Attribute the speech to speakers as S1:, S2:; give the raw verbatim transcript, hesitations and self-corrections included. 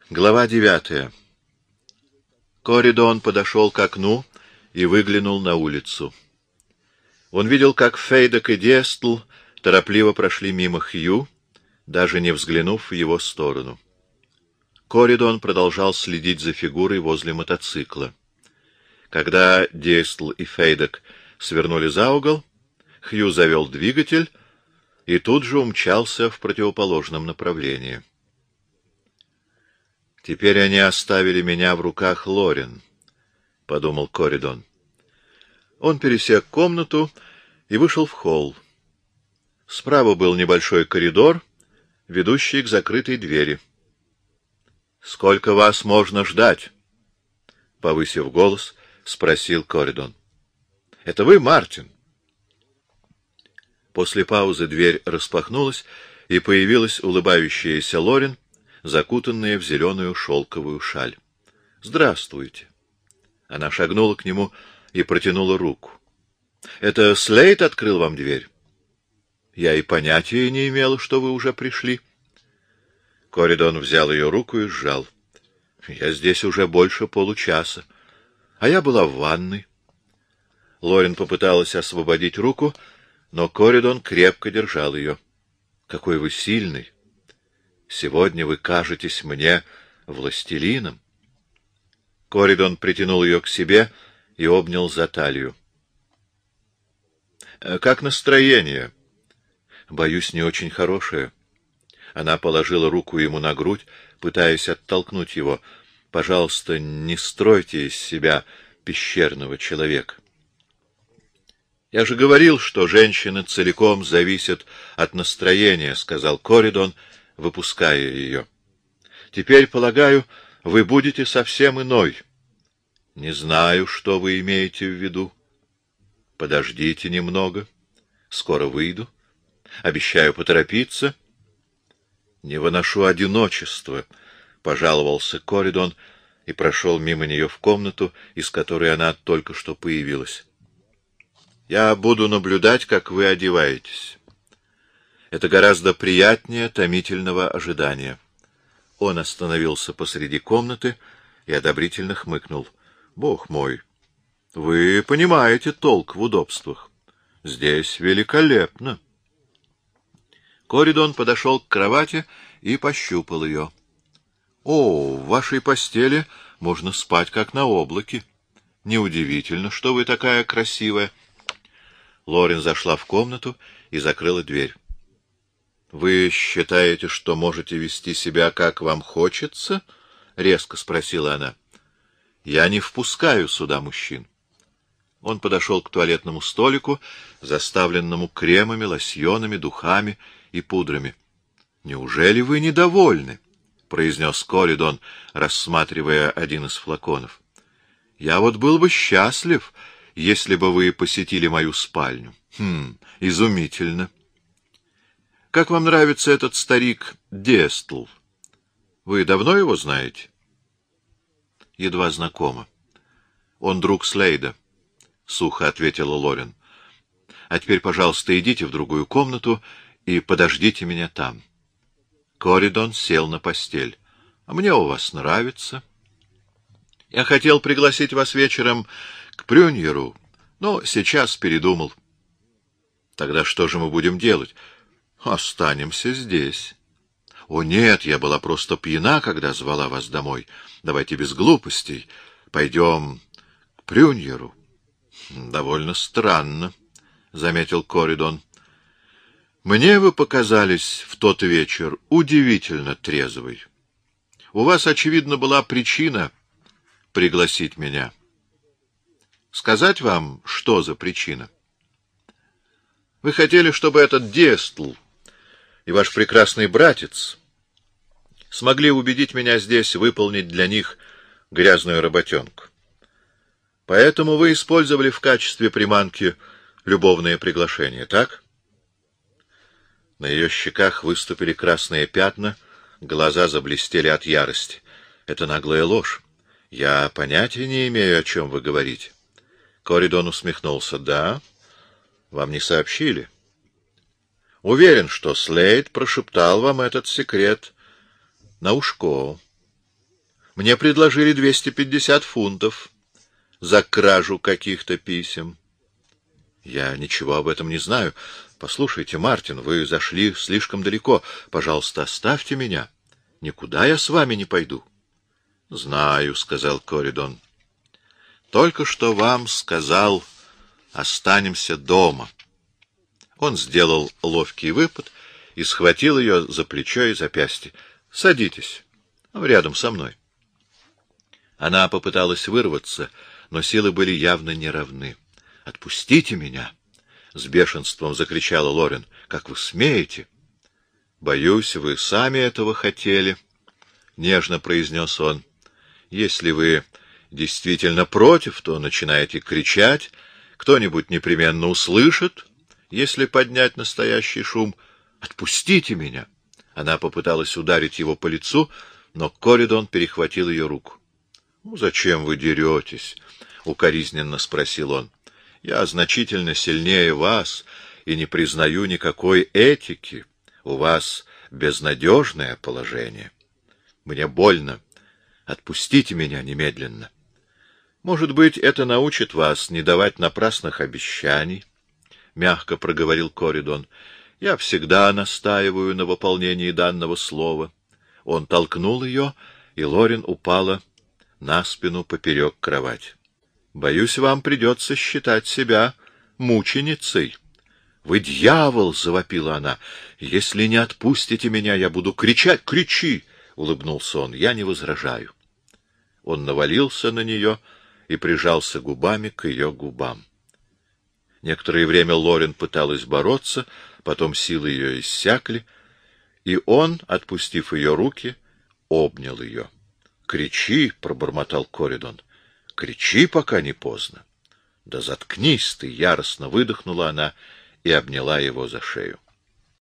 S1: Глава девятая. Коридон подошел к окну и выглянул на улицу. Он видел, как Фейдек и Дестл торопливо прошли мимо Хью, даже не взглянув в его сторону. Коридон продолжал следить за фигурой возле мотоцикла. Когда Дестл и Фейдек свернули за угол, Хью завел двигатель и тут же умчался в противоположном направлении. «Теперь они оставили меня в руках Лорен», — подумал Коридон. Он пересек комнату и вышел в холл. Справа был небольшой коридор, ведущий к закрытой двери. «Сколько вас можно ждать?» — повысив голос, спросил Коридон. «Это вы, Мартин?» После паузы дверь распахнулась, и появилась улыбающаяся Лорен, закутанная в зеленую шелковую шаль. «Здравствуйте!» Она шагнула к нему и протянула руку. «Это Слейд открыл вам дверь?» «Я и понятия не имела, что вы уже пришли». Коридон взял ее руку и сжал. «Я здесь уже больше получаса, а я была в ванной». Лорен попыталась освободить руку, но Коридон крепко держал ее. «Какой вы сильный! Сегодня вы кажетесь мне властелином». Коридон притянул ее к себе и обнял за талию. «Как настроение?» «Боюсь, не очень хорошее». Она положила руку ему на грудь, пытаясь оттолкнуть его. «Пожалуйста, не стройте из себя пещерного человека». «Я же говорил, что женщины целиком зависят от настроения», — сказал Коридон, выпуская ее. «Теперь, полагаю, вы будете совсем иной». «Не знаю, что вы имеете в виду». «Подождите немного. Скоро выйду. Обещаю поторопиться». «Не выношу одиночества», — пожаловался Коридон и прошел мимо нее в комнату, из которой она только что появилась. «Я буду наблюдать, как вы одеваетесь. Это гораздо приятнее томительного ожидания». Он остановился посреди комнаты и одобрительно хмыкнул. «Бог мой, вы понимаете толк в удобствах. Здесь великолепно». Коридон подошел к кровати и пощупал ее. «О, в вашей постели можно спать, как на облаке. Неудивительно, что вы такая красивая». Лорен зашла в комнату и закрыла дверь. «Вы считаете, что можете вести себя, как вам хочется?» — резко спросила она. «Я не впускаю сюда мужчин». Он подошел к туалетному столику, заставленному кремами, лосьонами, духами и пудрами. «Неужели вы недовольны?» — произнес Коридон, рассматривая один из флаконов. «Я вот был бы счастлив, если бы вы посетили мою спальню. Хм, изумительно. Как вам нравится этот старик Дестл? Вы давно его знаете?» «Едва знакомо. Он друг Слейда», — сухо ответила Лорен. «А теперь, пожалуйста, идите в другую комнату и подождите меня там». Коридон сел на постель. «А мне у вас нравится. Я хотел пригласить вас вечером к Прюньеру, но сейчас передумал». «Тогда что же мы будем делать?» «Останемся здесь». «О, нет, я была просто пьяна, когда звала вас домой. Давайте без глупостей. Пойдем к Прюньеру». «Довольно странно», — заметил Коридон. «Мне вы показались в тот вечер удивительно трезвой. У вас, очевидно, была причина пригласить меня. Сказать вам, что за причина? Вы хотели, чтобы этот Дестл и ваш прекрасный братец смогли убедить меня здесь выполнить для них грязную работенку. Поэтому вы использовали в качестве приманки любовное приглашение, так?» На ее щеках выступили красные пятна, глаза заблестели от ярости. «Это наглая ложь. Я понятия не имею, о чем вы говорите». Коридон усмехнулся. «Да? Вам не сообщили?» «Уверен, что Слейд прошептал вам этот секрет на ушко». Мне предложили двести пятьдесят фунтов за кражу каких-то писем. Я ничего об этом не знаю. Послушайте, Мартин, вы зашли слишком далеко. Пожалуйста, оставьте меня. Никуда я с вами не пойду. — Знаю, — сказал Коридон. — Только что вам сказал, останемся дома. Он сделал ловкий выпад и схватил ее за плечо и запястье. — Садитесь, рядом со мной. Она попыталась вырваться, но силы были явно неравны. — Отпустите меня! — с бешенством закричала Лорен. — Как вы смеете? — Боюсь, вы сами этого хотели, — нежно произнес он. — Если вы действительно против, то начинаете кричать. Кто-нибудь непременно услышит, если поднять настоящий шум. Отпустите меня! Она попыталась ударить его по лицу, но Коридон перехватил ее руку. — Ну, зачем вы деретесь? — укоризненно спросил он. — Я значительно сильнее вас и не признаю никакой этики. У вас безнадежное положение. Мне больно. Отпустите меня немедленно. Может быть, это научит вас не давать напрасных обещаний, — мягко проговорил Коридон. — Я всегда настаиваю на выполнении данного слова. Он толкнул ее, и Лорен упала на спину поперек кровати. — Боюсь, вам придется считать себя мученицей. — Вы дьявол! — завопила она. — Если не отпустите меня, я буду кричать. — Кричи! — улыбнулся он. — Я не возражаю. Он навалился на нее и прижался губами к ее губам. Некоторое время Лорен пыталась бороться, потом силы ее иссякли, и он, отпустив ее руки, обнял ее. — Кричи! — пробормотал Коридон. — Кричи, пока не поздно. — Да заткнись ты! — яростно выдохнула она и обняла его за шею.